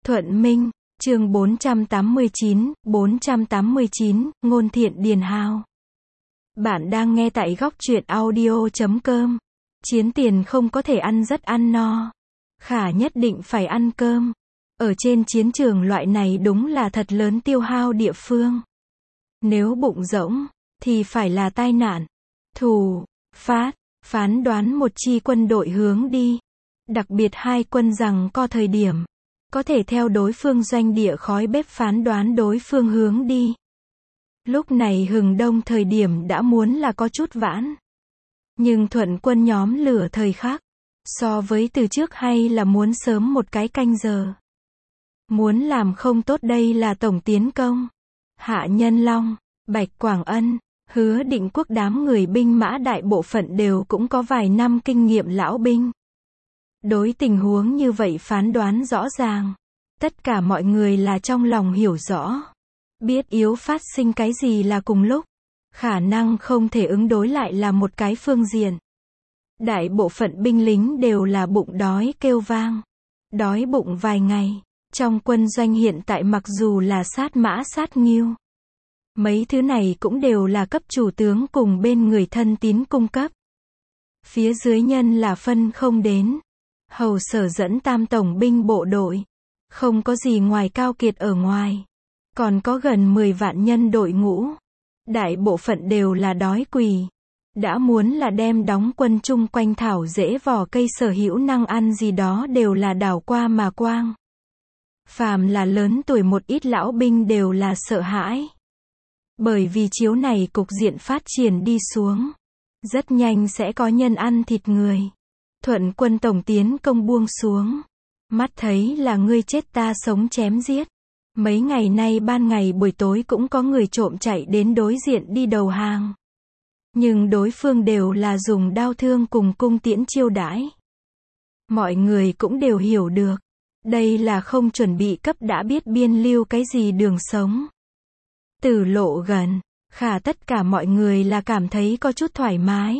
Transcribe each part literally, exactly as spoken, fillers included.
Thuận Minh, chương bốn trăm tám mươi chín, bốn trăm tám mươi chín, Ngôn Thiện Điền Hào. Bạn đang nghe tại góc truyện audio chấm com. Chiến tiền không có thể ăn rất ăn no. Khả nhất định phải ăn cơm. Ở trên chiến trường loại này đúng là thật lớn tiêu hao địa phương. Nếu bụng rỗng, thì phải là tai nạn. Thủ, phát, phán đoán một chi quân đội hướng đi. Đặc biệt hai quân rằng co thời điểm. Có thể theo đối phương doanh địa khói bếp phán đoán đối phương hướng đi. Lúc này hừng đông thời điểm đã muốn là có chút vãn. Nhưng thuận quân nhóm lửa thời khắc. So với từ trước hay là muốn sớm một cái canh giờ. Muốn làm không tốt đây là tổng tiến công. Hạ Nhân Long, Bạch Quảng Ân, Hứa Định Quốc đám người binh mã đại bộ phận đều cũng có vài năm kinh nghiệm lão binh. Đối tình huống như vậy phán đoán rõ ràng. Tất cả mọi người là trong lòng hiểu rõ. Biết yếu phát sinh cái gì là cùng lúc. Khả năng không thể ứng đối lại là một cái phương diện. Đại bộ phận binh lính đều là bụng đói kêu vang. Đói bụng vài ngày. Trong quân doanh hiện tại mặc dù là sát mã sát nghiêu. Mấy thứ này cũng đều là cấp chủ tướng cùng bên người thân tín cung cấp. Phía dưới nhân là phân không đến. Hầu Sở dẫn tam tổng binh bộ đội. Không có gì ngoài Cao Kiệt ở ngoài. Còn có gần mười vạn nhân đội ngũ. Đại bộ phận đều là đói quỳ. Đã muốn là đem đóng quân chung quanh thảo rễ vỏ cây sở hữu năng ăn gì đó đều là đảo qua mà quang. Phàm là lớn tuổi một ít lão binh đều là sợ hãi. Bởi vì chiếu này cục diện phát triển đi xuống. Rất nhanh sẽ có nhân ăn thịt người. Thuận quân tổng tiến công buông xuống. Mắt thấy là ngươi chết ta sống chém giết. Mấy ngày nay ban ngày buổi tối cũng có người trộm chạy đến đối diện đi đầu hàng. Nhưng đối phương đều là dùng đao thương cùng cung tiễn chiêu đãi. Mọi người cũng đều hiểu được. Đây là không chuẩn bị cấp đã biết biên lưu cái gì đường sống. Tử lộ gần. Khả tất cả mọi người là cảm thấy có chút thoải mái.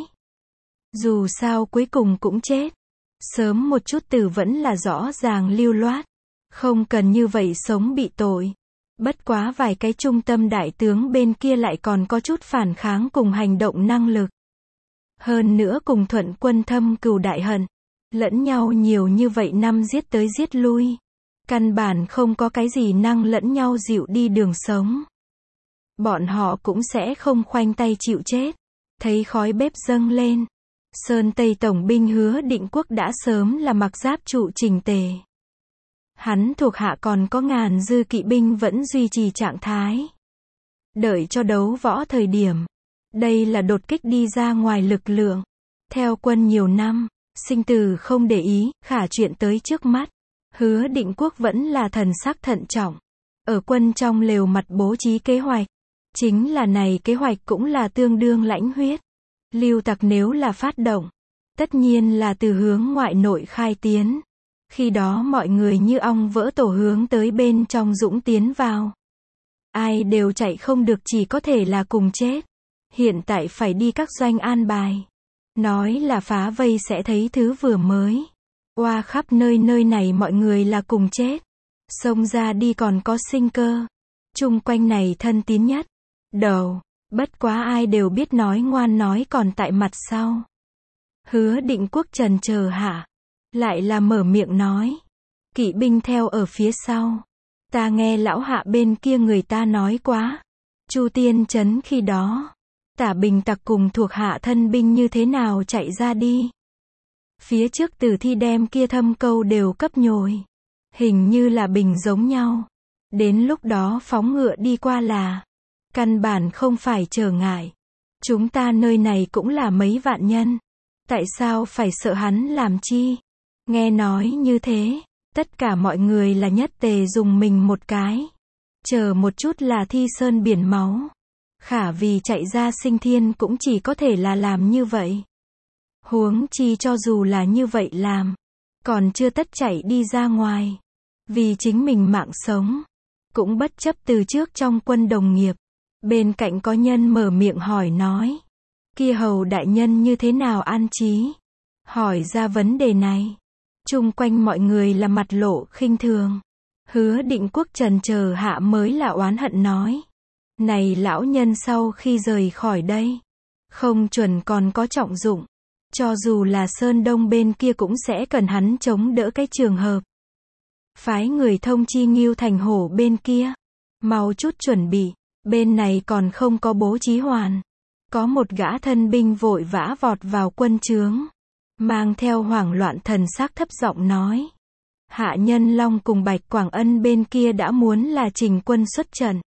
Dù sao cuối cùng cũng chết. Sớm một chút tử vẫn là rõ ràng lưu loát. Không cần như vậy sống bị tội. Bất quá vài cái trung tâm đại tướng bên kia lại còn có chút phản kháng cùng hành động năng lực. Hơn nữa cùng thuận quân thâm cừu đại hận. Lẫn nhau nhiều như vậy năm giết tới giết lui. Căn bản không có cái gì năng lẫn nhau dịu đi đường sống. Bọn họ cũng sẽ không khoanh tay chịu chết. Thấy khói bếp dâng lên. Sơn Tây Tổng binh Hứa Định Quốc đã sớm là mặc giáp trụ chỉnh tề. Hắn thuộc hạ còn có ngàn dư kỵ binh vẫn duy trì trạng thái. Đợi cho đấu võ thời điểm. Đây là đột kích đi ra ngoài lực lượng. Theo quân nhiều năm, sinh tử không để ý, khả chuyện tới trước mắt. Hứa Định Quốc vẫn là thần sắc thận trọng. Ở quân trong lều mặt bố trí kế hoạch. Chính là này kế hoạch cũng là tương đương lãnh huyết. Lưu tặc nếu là phát động, tất nhiên là từ hướng ngoại nội khai tiến. Khi đó mọi người như ong vỡ tổ hướng tới bên trong dũng tiến vào. Ai đều chạy không được chỉ có thể là cùng chết. Hiện tại phải đi các doanh an bài. Nói là phá vây sẽ thấy thứ vừa mới. Oa khắp nơi nơi này mọi người là cùng chết. Xông ra đi còn có sinh cơ. Chung quanh này thân tín nhất. Đầu. Bất quá ai đều biết nói ngoan nói còn tại mặt sau. Hứa Định Quốc trần chờ hạ. Lại là mở miệng nói. Kỵ binh theo ở phía sau. Ta nghe lão hạ bên kia người ta nói quá. Chu Tiên Trấn khi đó. Tả Bình tặc cùng thuộc hạ thân binh như thế nào chạy ra đi. Phía trước Tử Thi đem kia thâm câu đều cấp nhồi. Hình như là bình giống nhau. Đến lúc đó phóng ngựa đi qua là. Căn bản không phải trở ngại. Chúng ta nơi này cũng là mấy vạn nhân. Tại sao phải sợ hắn làm chi? Nghe nói như thế. Tất cả mọi người là nhất tề dùng mình một cái. Chờ một chút là thi sơn biển máu. Khả vì chạy ra sinh thiên cũng chỉ có thể là làm như vậy. Huống chi cho dù là như vậy làm. Còn chưa tất chạy đi ra ngoài. Vì chính mình mạng sống. Cũng bất chấp từ trước trong quân đồng nghiệp. Bên cạnh có nhân mở miệng hỏi nói. Kia hầu đại nhân như thế nào an trí? Hỏi ra vấn đề này. Chung quanh mọi người là mặt lộ khinh thường. Hứa Định Quốc trần chờ hạ mới là oán hận nói. Này lão nhân sau khi rời khỏi đây, không chuẩn còn có trọng dụng. Cho dù là Sơn Đông bên kia cũng sẽ cần hắn chống đỡ cái trường hợp. Phái người thông chi Ngưu Thành Hổ bên kia. Mau chút chuẩn bị, bên này còn không có bố trí hoàn. Có một gã thân binh vội vã vọt vào quân trướng. Mang theo hoảng loạn thần sắc thấp giọng nói. Hạ Nhân Long cùng Bạch Quảng Ân bên kia đã muốn là trình quân xuất trận.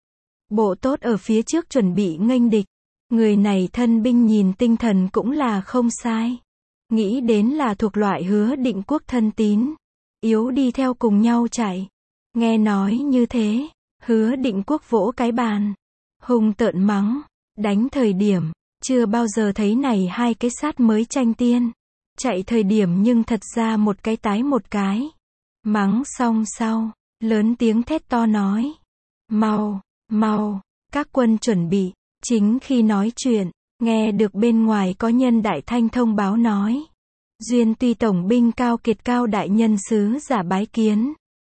Bộ tốt ở phía trước chuẩn bị nghênh địch. Người này thân binh nhìn tinh thần cũng là không sai. Nghĩ đến là thuộc loại Hứa Định Quốc thân tín. Yếu đi theo cùng nhau chạy. Nghe nói như thế, Hứa Định Quốc vỗ cái bàn. Hung tợn mắng. Đánh thời điểm, chưa bao giờ thấy này hai cái sát mới tranh tiên. Chạy thời điểm nhưng thật ra một cái tái một cái. Mắng xong sau, lớn tiếng thét to nói. Mau, mau, các quân chuẩn bị. Chính khi nói chuyện, nghe được bên ngoài có nhân đại thanh thông báo nói. Duyên Tuy tổng binh Cao Kiệt Cao đại nhân sứ giả bái kiến.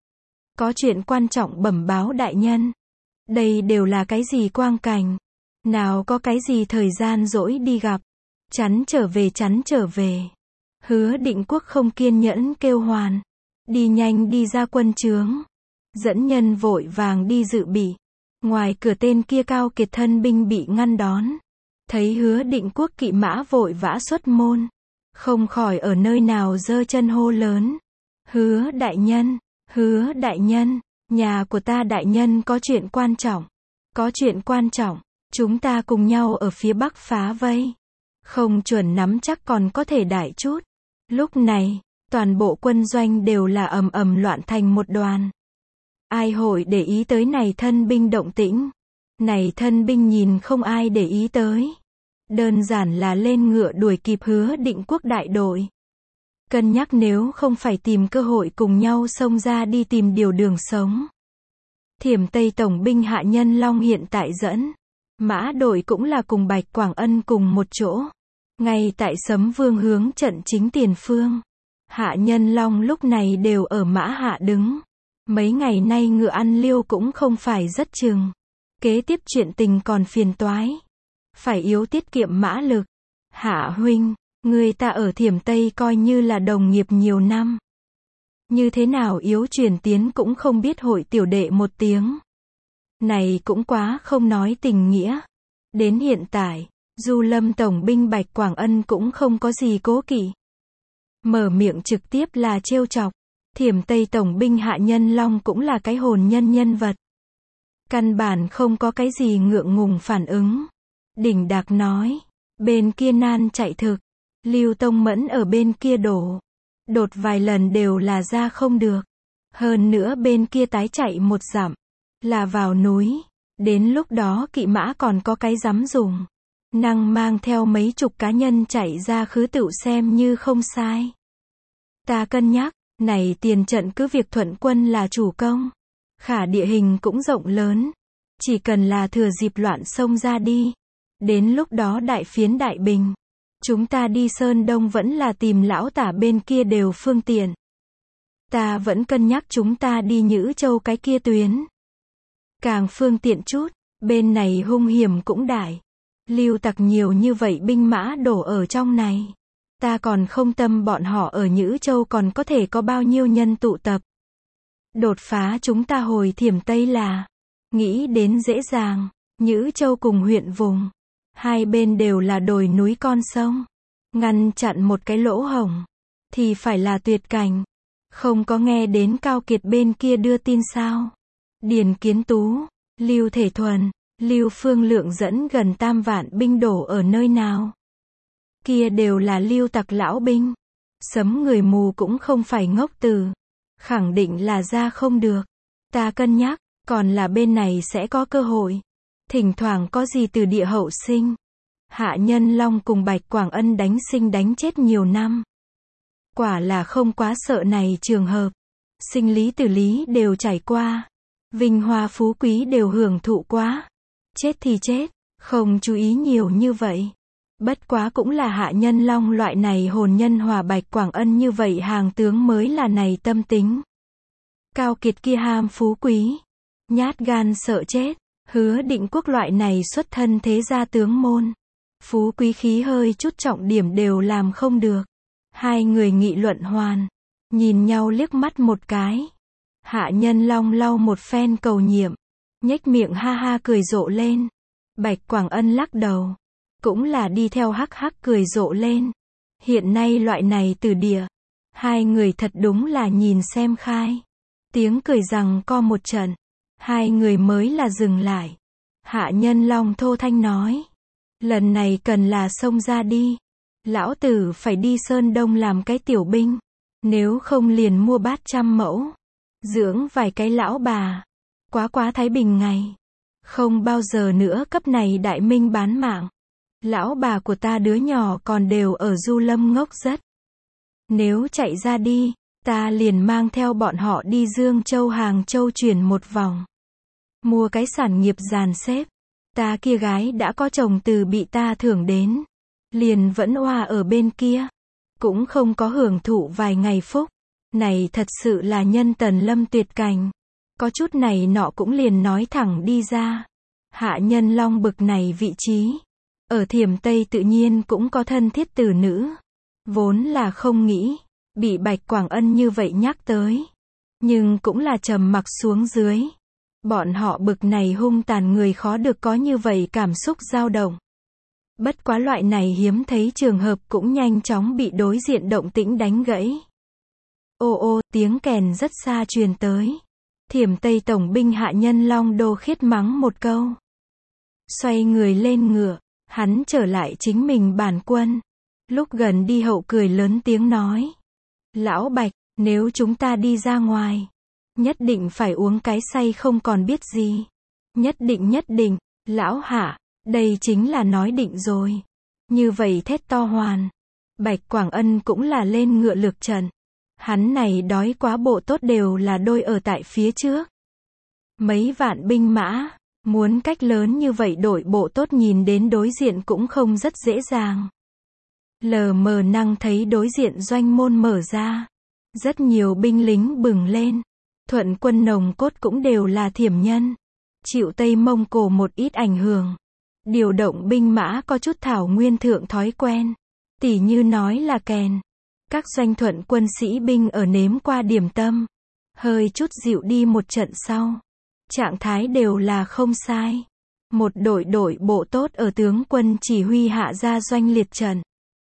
Có chuyện quan trọng bẩm báo đại nhân. Đây đều là cái gì quang cảnh. Nào có cái gì thời gian rỗi đi gặp. Chắn trở về chắn trở về. Hứa Định Quốc không kiên nhẫn kêu hoàn. Đi nhanh đi ra quân trướng. Dẫn nhân vội vàng đi dự bị. Ngoài cửa tên kia Cao Kiệt thân binh bị ngăn đón. Thấy Hứa Định Quốc kỵ mã vội vã xuất môn. Không khỏi ở nơi nào giơ chân hô lớn. Hứa đại nhân, hứa đại nhân, nhà của ta đại nhân có chuyện quan trọng. Có chuyện quan trọng, chúng ta cùng nhau ở phía bắc phá vây. Không chuẩn nắm chắc còn có thể đại chút. Lúc này, toàn bộ quân doanh đều là ầm ầm loạn thành một đoàn. Ai hội để ý tới này thân binh động tĩnh. Này thân binh nhìn không ai để ý tới. Đơn giản là lên ngựa đuổi kịp Hứa Định Quốc đại đội. Cân nhắc nếu không phải tìm cơ hội cùng nhau xông ra đi tìm điều đường sống. Thiểm Tây tổng binh Hạ Nhân Long hiện tại dẫn. Mã đội cũng là cùng Bạch Quảng Ân cùng một chỗ. Ngay tại Sấm Vương hướng trận chính tiền phương. Hạ Nhân Long lúc này đều ở mã hạ đứng. Mấy ngày nay ngựa ăn liêu cũng không phải rất chừng. Kế tiếp chuyện tình còn phiền toái. Phải yếu tiết kiệm mã lực. Hạ huynh, người ta ở Thiểm Tây coi như là đồng nghiệp nhiều năm. Như thế nào yếu truyền tiến cũng không biết hội tiểu đệ một tiếng. Này cũng quá không nói tình nghĩa. Đến hiện tại, Du Lâm tổng binh Bạch Quảng Ân cũng không có gì cố kỵ. Mở miệng trực tiếp là trêu chọc. Thiểm Tây tổng binh Hạ Nhân Long cũng là cái hồn nhân nhân vật. Căn bản không có cái gì ngượng ngùng phản ứng. Đỉnh đạc nói, bên kia nan chạy thực. Lưu Tông Mẫn ở bên kia đổ. Đột vài lần đều là ra không được. Hơn nữa bên kia tái chạy một dặm. Là vào núi. Đến lúc đó kỵ mã còn có cái dám dùng. Năng mang theo mấy chục cá nhân chạy ra khứ tựu xem như không sai. Ta cân nhắc, này tiền trận cứ việc thuận quân là chủ công. Khả địa hình cũng rộng lớn. Chỉ cần là thừa dịp loạn xông ra đi. Đến lúc đó đại phiến đại bình. Chúng ta đi Sơn Đông vẫn là tìm lão tả bên kia đều phương tiện. Ta vẫn cân nhắc chúng ta đi Nhữ Châu cái kia tuyến. Càng phương tiện chút, bên này hung hiểm cũng đại. Lưu tặc nhiều như vậy binh mã đổ ở trong này. Ta còn không tâm bọn họ ở Nhữ Châu còn có thể có bao nhiêu nhân tụ tập. Đột phá chúng ta hồi Thiểm Tây là, nghĩ đến dễ dàng, Nhữ Châu cùng huyện vùng. Hai bên đều là đồi núi con sông. Ngăn chặn một cái lỗ hổng, thì phải là tuyệt cảnh. Không có nghe đến Cao Kiệt bên kia đưa tin sao. Điền Kiến Tú, Lưu Thể Thuần, Lưu Phương Lượng dẫn gần tam vạn binh đổ ở nơi nào. Kia đều là lưu tặc lão binh. Sấm người mù cũng không phải ngốc từ. Khẳng định là ra không được. Ta cân nhắc, còn là bên này sẽ có cơ hội. Thỉnh thoảng có gì từ địa hậu sinh. Hạ Nhân Long cùng Bạch Quảng Ân đánh sinh đánh chết nhiều năm. Quả là không quá sợ này trường hợp. Sinh lý tử lý đều trải qua. Vinh hoa phú quý đều hưởng thụ quá. Chết thì chết, không chú ý nhiều như vậy. Bất quá cũng là Hạ Nhân Long loại này hồn nhân hòa Bạch Quảng Ân như vậy hàng tướng mới là này tâm tính. Cao kiệt kia ham phú quý, nhát gan sợ chết, Hứa Định Quốc loại này xuất thân thế gia tướng môn. Phú quý khí hơi chút trọng điểm đều làm không được. Hai người nghị luận hoàn, nhìn nhau liếc mắt một cái. Hạ Nhân Long lau một phen cầu nhiệm, nhếch miệng ha ha cười rộ lên. Bạch Quảng Ân lắc đầu, cũng là đi theo hắc hắc cười rộ lên. Hiện nay loại này từ địa, hai người thật đúng là nhìn xem khai. Tiếng cười rằng co một trận, hai người mới là dừng lại. Hạ Nhân Long thô thanh nói, lần này cần là xông ra đi. Lão tử phải đi Sơn Đông làm cái tiểu binh, nếu không liền mua bát trăm mẫu, dưỡng vài cái lão bà, quá quá thái bình ngày. Không bao giờ nữa cấp này đại minh bán mạng. Lão bà của ta đứa nhỏ còn đều ở Du Lâm ngốc rất. Nếu chạy ra đi, ta liền mang theo bọn họ đi Dương Châu Hàng Châu chuyển một vòng. Mua cái sản nghiệp dàn xếp. Ta kia gái đã có chồng từ bị ta thưởng đến. Liền vẫn oa ở bên kia. Cũng không có hưởng thụ vài ngày phúc. Này thật sự là nhân tần lâm tuyệt cảnh. Có chút này nọ cũng liền nói thẳng đi ra. Hạ Nhân Long bực này vị trí. Ở Thiểm Tây tự nhiên cũng có thân thiết tử nữ. Vốn là không nghĩ, bị Bạch Quảng Ân như vậy nhắc tới. Nhưng cũng là trầm mặc xuống dưới. Bọn họ bực này hung tàn người khó được có như vậy cảm xúc dao động. Bất quá loại này hiếm thấy trường hợp cũng nhanh chóng bị đối diện động tĩnh đánh gãy. Ô ô, tiếng kèn rất xa truyền tới. Thiểm Tây tổng binh Hạ Nhân Long đô khiết mắng một câu. Xoay người lên ngựa, hắn trở lại chính mình bản quân. Lúc gần đi hậu cười lớn tiếng nói. Lão Bạch, nếu chúng ta đi ra ngoài, nhất định phải uống cái say không còn biết gì. Nhất định nhất định, lão Hạ, đây chính là nói định rồi. Như vậy thét to hoàn. Bạch Quảng Ân cũng là lên ngựa lược trận. Hắn này đói quá bộ tốt đều là đôi ở tại phía trước. Mấy vạn binh mã, muốn cách lớn như vậy đội bộ tốt nhìn đến đối diện cũng không rất dễ dàng. Lờ mờ năng thấy đối diện doanh môn mở ra. Rất nhiều binh lính bừng lên. Thuận quân nồng cốt cũng đều là thiểm nhân. Chịu Tây Mông Cổ một ít ảnh hưởng. Điều động binh mã có chút thảo nguyên thượng thói quen. Tỉ như nói là kèn. Các doanh thuận quân sĩ binh ở nếm qua điểm tâm. Hơi chút dịu đi một trận sau. Trạng thái đều là không sai. Một đội đội bộ tốt ở tướng quân chỉ huy hạ ra doanh liệt trận.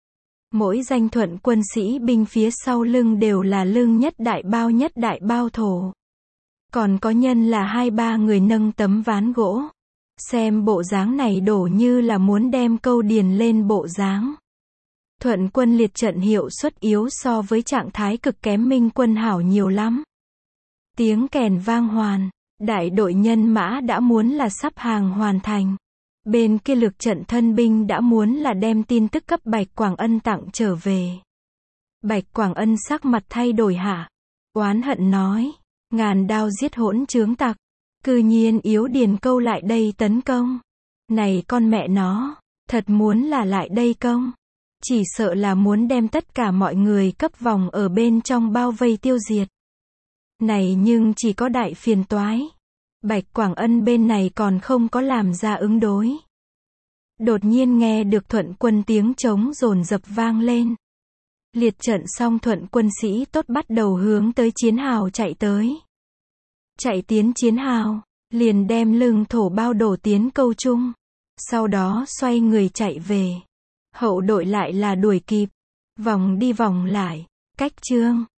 Mỗi danh thuận quân sĩ binh phía sau lưng đều là lưng nhất đại bao nhất đại bao thổ. Còn có nhân là hai ba người nâng tấm ván gỗ. Xem bộ dáng này đổ như là muốn đem câu điền lên bộ dáng. Thuận quân liệt trận hiệu suất yếu so với trạng thái cực kém minh quân hảo nhiều lắm. Tiếng kèn vang hoàn, đại đội nhân mã đã muốn là sắp hàng hoàn thành. Bên kia lực trận thân binh đã muốn là đem tin tức cấp Bạch Quảng Ân tặng trở về. Bạch Quảng Ân sắc mặt thay đổi hạ. Oán hận nói, ngàn đao giết hỗn chướng tặc. Cư nhiên yếu điền câu lại đây tấn công. Này con mẹ nó, thật muốn là lại đây công. Chỉ sợ là muốn đem tất cả mọi người cấp vòng ở bên trong bao vây tiêu diệt. Này nhưng chỉ có đại phiền toái. Bạch Quảng Ân bên này còn không có làm ra ứng đối. Đột nhiên nghe được thuận quân tiếng trống dồn dập vang lên. Liệt trận xong thuận quân sĩ tốt bắt đầu hướng tới chiến hào chạy tới. Chạy tiến chiến hào, liền đem lưng thổ bao đổ tiến câu chung. Sau đó xoay người chạy về. Hậu đội lại là đuổi kịp. Vòng đi vòng lại. Cách trương.